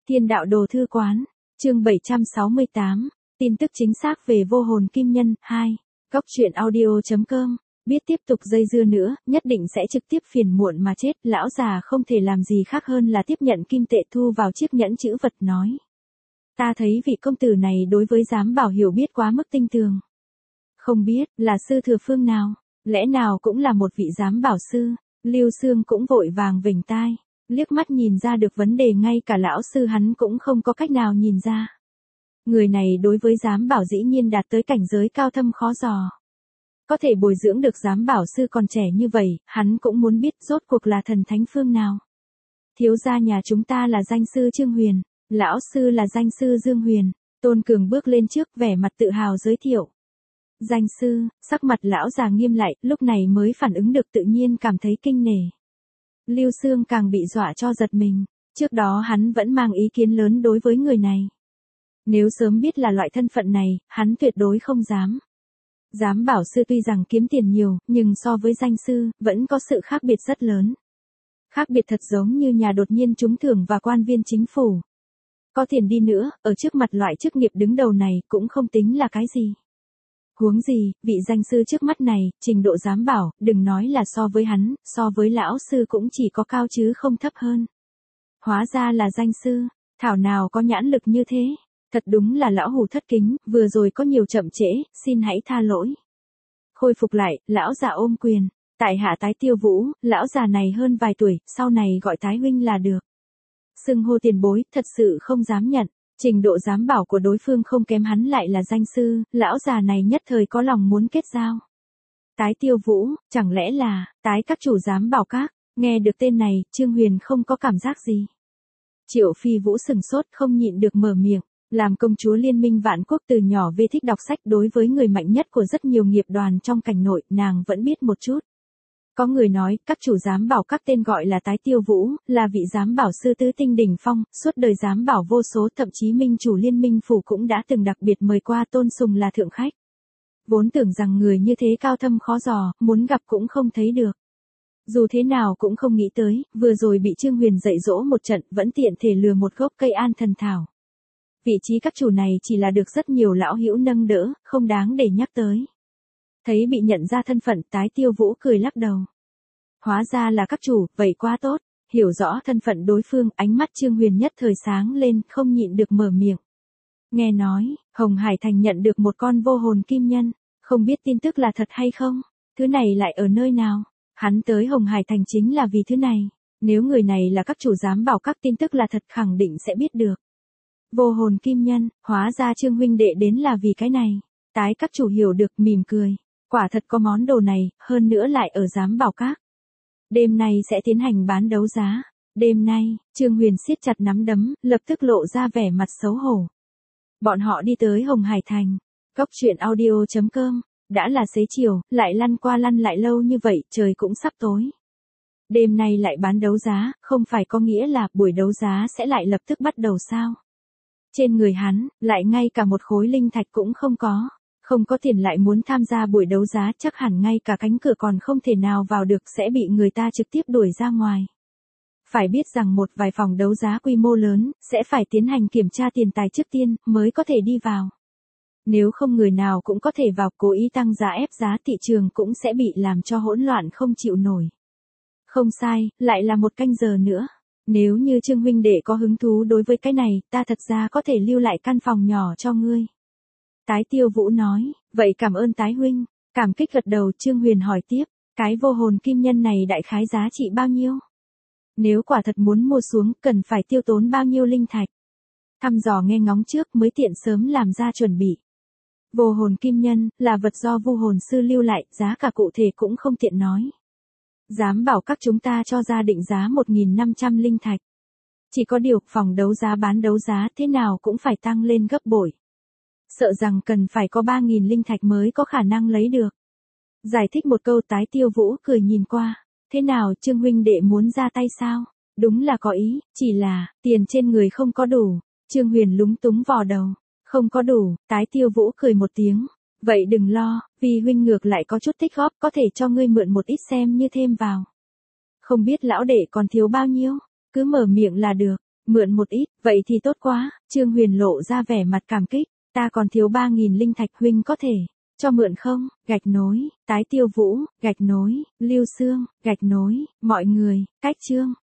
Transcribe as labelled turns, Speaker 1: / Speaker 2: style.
Speaker 1: Thiên đạo đồ thư quán, chương 768, tin tức chính xác về vô hồn kim nhân, 2, góc truyện audio.com, biết tiếp tục dây dưa nữa, nhất định sẽ trực tiếp phiền muộn mà chết, lão già không thể làm gì khác hơn là tiếp nhận kim tệ thu vào chiếc nhẫn chữ vật nói. Ta thấy vị công tử này đối với giám bảo hiểu biết quá mức tinh tường. Không biết, là sư thừa phương nào, lẽ nào cũng là một vị giám bảo sư, Lưu Xương cũng vội vàng vểnh tai. Liếc mắt nhìn ra được vấn đề ngay cả lão sư hắn cũng không có cách nào nhìn ra. Người này đối với giám bảo dĩ nhiên đạt tới cảnh giới cao thâm khó dò. Có thể bồi dưỡng được giám bảo sư còn trẻ như vậy, hắn cũng muốn biết rốt cuộc là thần thánh phương nào. Thiếu gia nhà chúng ta là danh sư Trương Huyền, lão sư là danh sư Dương Huyền. Tôn Cường bước lên trước vẻ mặt tự hào giới thiệu. Danh sư, sắc mặt lão già nghiêm lại, lúc này mới phản ứng được tự nhiên cảm thấy kinh nể. Lưu Xương càng bị dọa cho giật mình, trước đó hắn vẫn mang ý kiến lớn đối với người này. Nếu sớm biết là loại thân phận này, hắn tuyệt đối không dám. Giám bảo sư tuy rằng kiếm tiền nhiều, nhưng so với danh sư, vẫn có sự khác biệt rất lớn. Khác biệt thật giống như nhà đột nhiên trúng thưởng và quan viên chính phủ. Có tiền đi nữa, ở trước mặt loại chức nghiệp đứng đầu này cũng không tính là cái gì. Huống gì, vị danh sư trước mắt này, trình độ giám bảo, đừng nói là so với hắn, so với lão sư cũng chỉ có cao chứ không thấp hơn. Hóa ra là danh sư, thảo nào có nhãn lực như thế, thật đúng là lão hủ thất kính, vừa rồi có nhiều chậm trễ, xin hãy tha lỗi. Khôi phục lại, lão già ôm quyền, tại hạ Tái Tiêu Vũ, lão già này hơn vài tuổi, sau này gọi Tái huynh là được. Xưng hô tiền bối, thật sự không dám nhận. Trình độ giám bảo của đối phương không kém hắn lại là danh sư, lão già này nhất thời có lòng muốn kết giao. Tái Tiêu Vũ, chẳng lẽ là, Tái các chủ giám bảo các, nghe được tên này, Trương Huyền không có cảm giác gì. Triệu Phi Vũ sừng sốt không nhịn được mở miệng, làm công chúa Liên minh Vạn Quốc từ nhỏ về thích đọc sách đối với người mạnh nhất của rất nhiều nghiệp đoàn trong cảnh nội, nàng vẫn biết một chút. Có người nói, các chủ giám bảo các tên gọi là Tái Tiêu Vũ, là vị giám bảo sư tứ tinh đỉnh phong, suốt đời giám bảo vô số, thậm chí minh chủ Liên minh phủ cũng đã từng đặc biệt mời qua tôn sùng là thượng khách. Vốn tưởng rằng người như thế cao thâm khó dò, muốn gặp cũng không thấy được. Dù thế nào cũng không nghĩ tới, vừa rồi bị Trương Huyền dạy dỗ một trận, vẫn tiện thể lừa một gốc cây an thần thảo. Vị trí các chủ này chỉ là được rất nhiều lão hữu nâng đỡ, không đáng để nhắc tới. Thấy bị nhận ra thân phận, Tái Tiêu Vũ cười lắc đầu. Hóa ra là các chủ, vậy quá tốt. Hiểu rõ thân phận đối phương, ánh mắt Trương Huyền nhất thời sáng lên, không nhịn được mở miệng. Nghe nói, Hồng Hải Thành nhận được một con vô hồn kim nhân, không biết tin tức là thật hay không, thứ này lại ở nơi nào. Hắn tới Hồng Hải Thành chính là vì thứ này, nếu người này là các chủ giám bảo các tin tức là thật khẳng định sẽ biết được. Vô hồn kim nhân, hóa ra Trương huynh đệ đến là vì cái này. Tái các chủ hiểu được, mỉm cười. Quả thật có món đồ này, hơn nữa lại ở giám bảo các. Đêm nay sẽ tiến hành bán đấu giá. Đêm nay, Trương Huyền siết chặt nắm đấm, lập tức lộ ra vẻ mặt xấu hổ. Bọn họ đi tới Hồng Hải Thành. Góc truyện audio.com, đã là xế chiều, lại lăn qua lăn lại lâu như vậy, trời cũng sắp tối. Đêm nay lại bán đấu giá, không phải có nghĩa là buổi đấu giá sẽ lại lập tức bắt đầu sao? Trên người hắn, lại ngay cả một khối linh thạch cũng không có. Không có tiền lại muốn tham gia buổi đấu giá, chắc hẳn ngay cả cánh cửa còn không thể nào vào được, sẽ bị người ta trực tiếp đuổi ra ngoài. Phải biết rằng một vài phòng đấu giá quy mô lớn, sẽ phải tiến hành kiểm tra tiền tài trước tiên, mới có thể đi vào. Nếu không người nào cũng có thể vào, cố ý tăng giá ép giá, thị trường cũng sẽ bị làm cho hỗn loạn không chịu nổi. Không sai, lại là một canh giờ nữa. Nếu như Trương huynh đệ có hứng thú đối với cái này, ta thật ra có thể lưu lại căn phòng nhỏ cho ngươi. Tái Tiêu Vũ nói, vậy cảm ơn Tái huynh. Cảm kích gật đầu. Trương Huyền hỏi tiếp, cái vô hồn kim nhân này đại khái giá trị bao nhiêu? Nếu quả thật muốn mua xuống, cần phải tiêu tốn bao nhiêu linh thạch? Thăm dò nghe ngóng trước mới tiện sớm làm ra chuẩn bị. Vô hồn kim nhân, là vật do vu hồn sư lưu lại, giá cả cụ thể cũng không tiện nói. Giám bảo các chúng ta cho ra định giá 1.500 linh thạch. Chỉ có điều, phòng đấu giá bán đấu giá thế nào cũng phải tăng lên gấp bội. Sợ rằng cần phải có 3.000 linh thạch mới có khả năng lấy được. Giải thích một câu. Tái Tiêu Vũ cười nhìn qua. Thế nào, Trương huynh đệ muốn ra tay sao? Đúng là có ý, chỉ là, tiền trên người không có đủ. Trương Huyền lúng túng vò đầu. Không có đủ. Tái Tiêu Vũ cười một tiếng. Vậy đừng lo, vì huynh ngược lại có chút tích góp, có thể cho ngươi mượn một ít xem như thêm vào. Không biết lão đệ còn thiếu bao nhiêu, cứ mở miệng là được. Mượn một ít, vậy thì tốt quá, Trương Huyền lộ ra vẻ mặt cảm kích, ta còn thiếu 3.000 linh thạch huynh có thể cho mượn không? Gạch nối, Tái Tiêu Vũ, gạch nối, Lưu Xương, gạch nối, mọi người, cách chương.